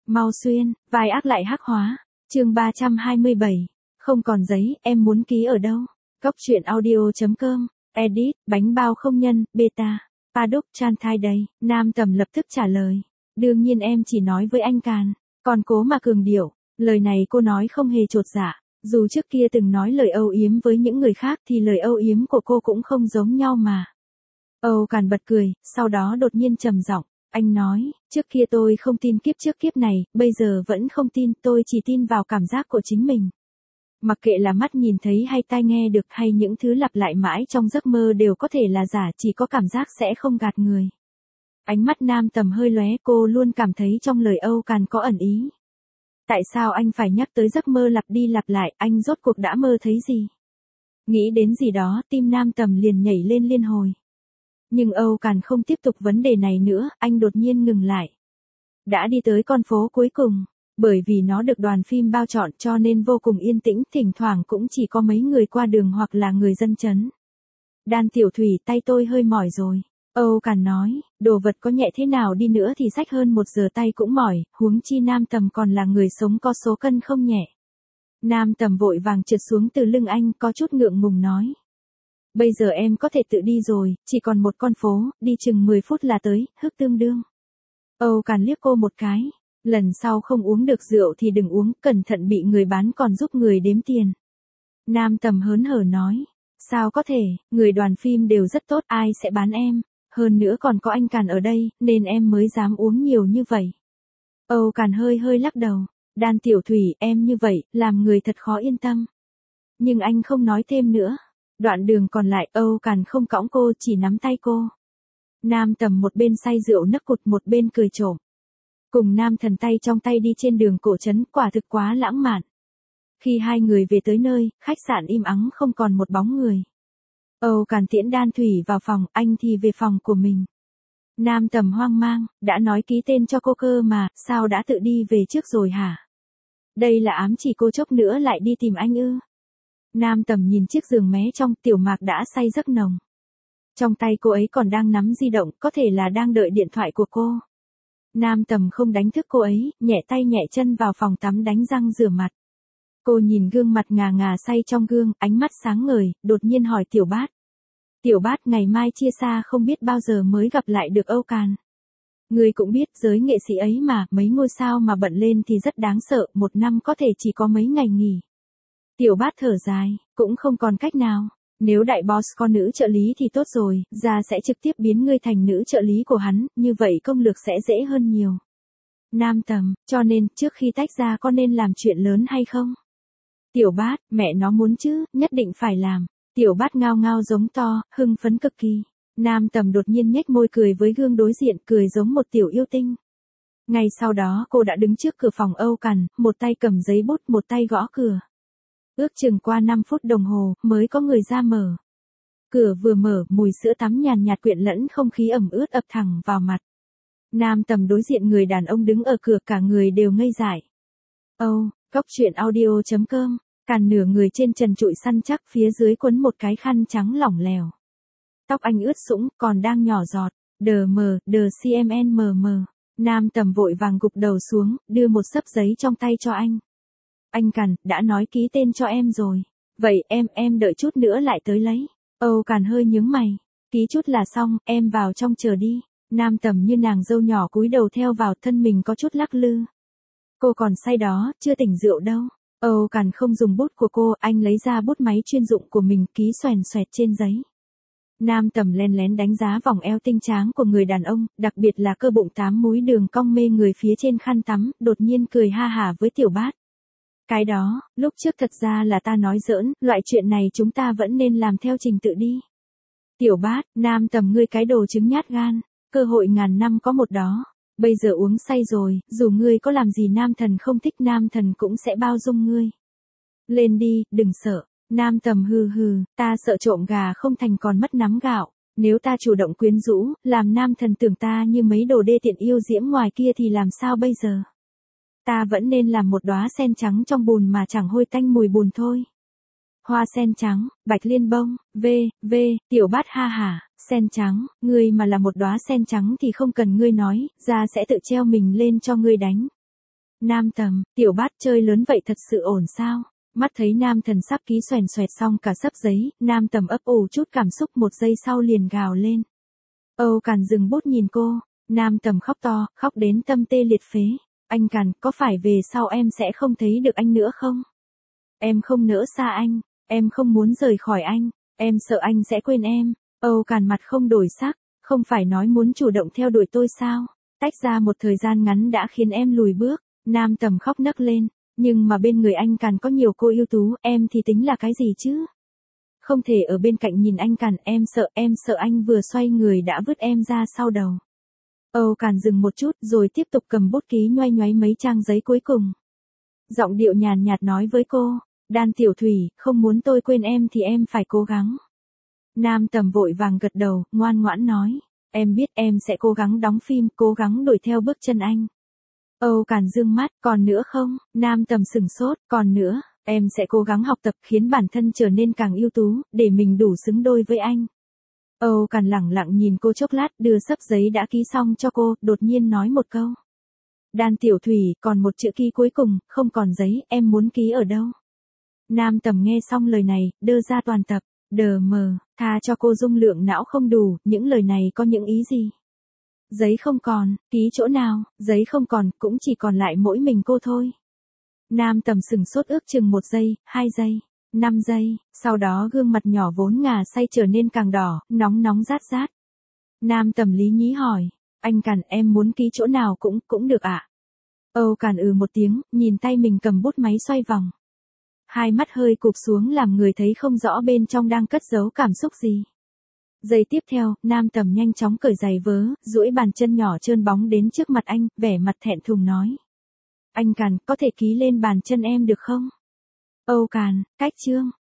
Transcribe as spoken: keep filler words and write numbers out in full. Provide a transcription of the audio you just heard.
Mau xuyên, vai ác lại hắc hóa. Chương ba trăm hai mươi bảy. Không còn giấy, em muốn ký ở đâu? Cốc truyện audio chấm com. Edit, bánh bao không nhân, beta. Paddock chan thai đây. Nam Tầm lập tức trả lời. Đương nhiên em chỉ nói với anh Càn. Còn cố mà cường điệu. Lời này cô nói không hề chột dạ. Dù trước kia từng nói lời âu yếm với những người khác thì lời âu yếm của cô cũng không giống nhau mà. Âu Càn bật cười, sau đó đột nhiên trầm giọng. Anh nói, trước kia tôi không tin kiếp trước kiếp này, bây giờ vẫn không tin, tôi chỉ tin vào cảm giác của chính mình. Mặc kệ là mắt nhìn thấy hay tai nghe được hay những thứ lặp lại mãi trong giấc mơ đều có thể là giả, chỉ có cảm giác sẽ không gạt người. Ánh mắt Nam Tầm hơi lóe, cô luôn cảm thấy trong lời Âu Càn có ẩn ý. Tại sao anh phải nhắc tới giấc mơ lặp đi lặp lại, anh rốt cuộc đã mơ thấy gì? Nghĩ đến gì đó, tim Nam Tầm liền nhảy lên liên hồi. Nhưng Âu Càn không tiếp tục vấn đề này nữa, anh đột nhiên ngừng lại. Đã đi tới con phố cuối cùng, bởi vì nó được đoàn phim bao trọn cho nên vô cùng yên tĩnh, thỉnh thoảng cũng chỉ có mấy người qua đường hoặc là người dân chấn. Đan Tiểu Thủy, tay tôi hơi mỏi rồi. Âu Càn nói, đồ vật có nhẹ thế nào đi nữa thì xách hơn một giờ tay cũng mỏi, huống chi Nam Tầm còn là người sống có số cân không nhẹ. Nam Tầm vội vàng trượt xuống từ lưng anh, có chút ngượng ngùng nói. Bây giờ em có thể tự đi rồi, chỉ còn một con phố, đi chừng mười phút là tới, hức tương đương. Âu Càn liếc cô một cái, lần sau không uống được rượu thì đừng uống, cẩn thận bị người bán còn giúp người đếm tiền. Nam Tầm hớn hở nói, sao có thể, người đoàn phim đều rất tốt, ai sẽ bán em, hơn nữa còn có anh Càn ở đây, nên em mới dám uống nhiều như vậy. Âu Càn hơi hơi lắc đầu, Đan Tiểu Thủy, em như vậy, làm người thật khó yên tâm. Nhưng anh không nói thêm nữa. Đoạn đường còn lại, Âu Càn không cõng cô, chỉ nắm tay cô. Nam Tầm một bên say rượu nấc cụt một bên cười trộm. Cùng Nam Thần tay trong tay đi trên đường cổ trấn, quả thực quá lãng mạn. Khi hai người về tới nơi, khách sạn im ắng không còn một bóng người. Âu Càn tiễn Đan Thủy vào phòng, anh thì về phòng của mình. Nam Tầm hoang mang, đã nói ký tên cho cô cơ mà, sao đã tự đi về trước rồi hả? Đây là ám chỉ cô chốc nữa lại đi tìm anh ư? Nam Tầm nhìn chiếc giường mé trong, Tiểu Mạc đã say giấc nồng. Trong tay cô ấy còn đang nắm di động, có thể là đang đợi điện thoại của cô. Nam Tầm không đánh thức cô ấy, nhẹ tay nhẹ chân vào phòng tắm đánh răng rửa mặt. Cô nhìn gương mặt ngà ngà say trong gương, ánh mắt sáng ngời, đột nhiên hỏi Tiểu Bát. Tiểu Bát, ngày mai chia xa không biết bao giờ mới gặp lại được Âu Càn. Người cũng biết giới nghệ sĩ ấy mà, mấy ngôi sao mà bận lên thì rất đáng sợ, một năm có thể chỉ có mấy ngày nghỉ. Tiểu Bát thở dài, cũng không còn cách nào. Nếu đại boss có nữ trợ lý thì tốt rồi, ra sẽ trực tiếp biến ngươi thành nữ trợ lý của hắn, như vậy công lược sẽ dễ hơn nhiều. Nam Tầm, cho nên, trước khi tách ra có nên làm chuyện lớn hay không? Tiểu Bát, mẹ nó muốn chứ, nhất định phải làm. Tiểu Bát ngao ngao giống to, hưng phấn cực kỳ. Nam Tầm đột nhiên nhếch môi cười với gương đối diện, cười giống một tiểu yêu tinh. Ngay sau đó cô đã đứng trước cửa phòng Âu Càn, một tay cầm giấy bút, một tay gõ cửa. Ước chừng qua năm phút đồng hồ, mới có người ra mở. Cửa vừa mở, mùi sữa tắm nhàn nhạt quyện lẫn không khí ẩm ướt ập thẳng vào mặt. Nam Tầm đối diện người đàn ông đứng ở cửa, cả người đều ngây dại. Âu, cốc truyện audio chấm com, Càn nửa người trên trần trụi săn chắc, phía dưới quấn một cái khăn trắng lỏng lẻo. Tóc anh ướt sũng, còn đang nhỏ giọt, đờ mờ, đờ cmn mờ mờ. Nam Tầm vội vàng gục đầu xuống, đưa một xấp giấy trong tay cho anh. Anh Càn, đã nói ký tên cho em rồi. Vậy em, em đợi chút nữa lại tới lấy. Âu Càn hơi nhướng mày. Ký chút là xong, em vào trong chờ đi. Nam Tầm như nàng dâu nhỏ cúi đầu theo vào, thân mình có chút lắc lư. Cô còn say đó, chưa tỉnh rượu đâu. Âu Càn không dùng bút của cô, anh lấy ra bút máy chuyên dụng của mình, ký xoèn xoẹt trên giấy. Nam Tầm len lén đánh giá vòng eo tinh tráng của người đàn ông, đặc biệt là cơ bụng tám múi đường cong mê người phía trên khăn tắm, đột nhiên cười ha hả với Tiểu Bát. Cái đó, lúc trước thật ra là ta nói giỡn, loại chuyện này chúng ta vẫn nên làm theo trình tự đi. Tiểu Bát, Nam Tầm ngươi cái đồ trứng nhát gan, cơ hội ngàn năm có một đó. Bây giờ uống say rồi, dù ngươi có làm gì Nam Thần không thích, Nam Thần cũng sẽ bao dung ngươi. Lên đi, đừng sợ. Nam Tầm hừ hừ, ta sợ trộm gà không thành còn mất nắm gạo. Nếu ta chủ động quyến rũ, làm Nam Thần tưởng ta như mấy đồ đê tiện yêu diễm ngoài kia thì làm sao bây giờ? Ta vẫn nên làm một đóa sen trắng trong bùn mà chẳng hôi tanh mùi bùn thôi. Hoa sen trắng, bạch liên bông, v, v, Tiểu Bát ha hả, sen trắng, ngươi mà là một đóa sen trắng thì không cần ngươi nói, ra sẽ tự treo mình lên cho ngươi đánh. Nam Tầm, tiểu bát chơi lớn vậy thật sự ổn sao? Mắt thấy Nam Thần sắp ký xoèn xoẹt xong cả sấp giấy, Nam Tầm ấp ủ chút cảm xúc một giây sau liền gào lên. Âu Càn dừng bút nhìn cô, Nam Tầm khóc to, khóc đến tâm tê liệt phế. Anh Càn, có phải về sau em sẽ không thấy được anh nữa không? Em không nỡ xa anh, em không muốn rời khỏi anh, em sợ anh sẽ quên em. Âu Càn mặt không đổi sắc, không phải nói muốn chủ động theo đuổi tôi sao? Tách ra một thời gian ngắn đã khiến em lùi bước. Nam Tầm khóc nấc lên, nhưng mà bên người anh Càn có nhiều cô ưu tú, em thì tính là cái gì chứ? Không thể ở bên cạnh nhìn anh Càn, em sợ, em sợ anh vừa xoay người đã vứt em ra sau đầu. Âu Càn dừng một chút rồi tiếp tục cầm bút ký nhoay nhoáy mấy trang giấy cuối cùng. Giọng điệu nhàn nhạt nói với cô, Đan Tiểu Thủy, không muốn tôi quên em thì em phải cố gắng. Nam Tầm vội vàng gật đầu, ngoan ngoãn nói, em biết em sẽ cố gắng đóng phim, cố gắng đuổi theo bước chân anh. Âu Càn dương mắt, còn nữa không? Nam Tầm sửng sốt, còn nữa, em sẽ cố gắng học tập khiến bản thân trở nên càng ưu tú, để mình đủ xứng đôi với anh. Âu Càn lẳng lặng nhìn cô chốc lát, đưa sấp giấy đã ký xong cho cô, đột nhiên nói một câu. Đan Tiểu Thủy, còn một chữ ký cuối cùng, không còn giấy, em muốn ký ở đâu? Nam Tầm nghe xong lời này, đơ ra toàn tập, đờ mờ, tha cho cô dung lượng não không đủ, những lời này có những ý gì? Giấy không còn, ký chỗ nào, giấy không còn, cũng chỉ còn lại mỗi mình cô thôi. Nam Tầm sừng sốt ước chừng một giây, hai giây, năm giây, sau đó gương mặt nhỏ vốn ngà say trở nên càng đỏ, nóng nóng rát rát. Nam Tầm lý nhí hỏi, anh Càn, em muốn ký chỗ nào cũng, cũng được ạ. À? Âu Càn ừ một tiếng, nhìn tay mình cầm bút máy xoay vòng. Hai mắt hơi cụp xuống làm người thấy không rõ bên trong đang cất giấu cảm xúc gì. Giây tiếp theo, Nam Tầm nhanh chóng cởi giày vớ, duỗi bàn chân nhỏ trơn bóng đến trước mặt anh, vẻ mặt thẹn thùng nói. Anh Càn, có thể ký lên bàn chân em được không? Âu Càn, cách chương.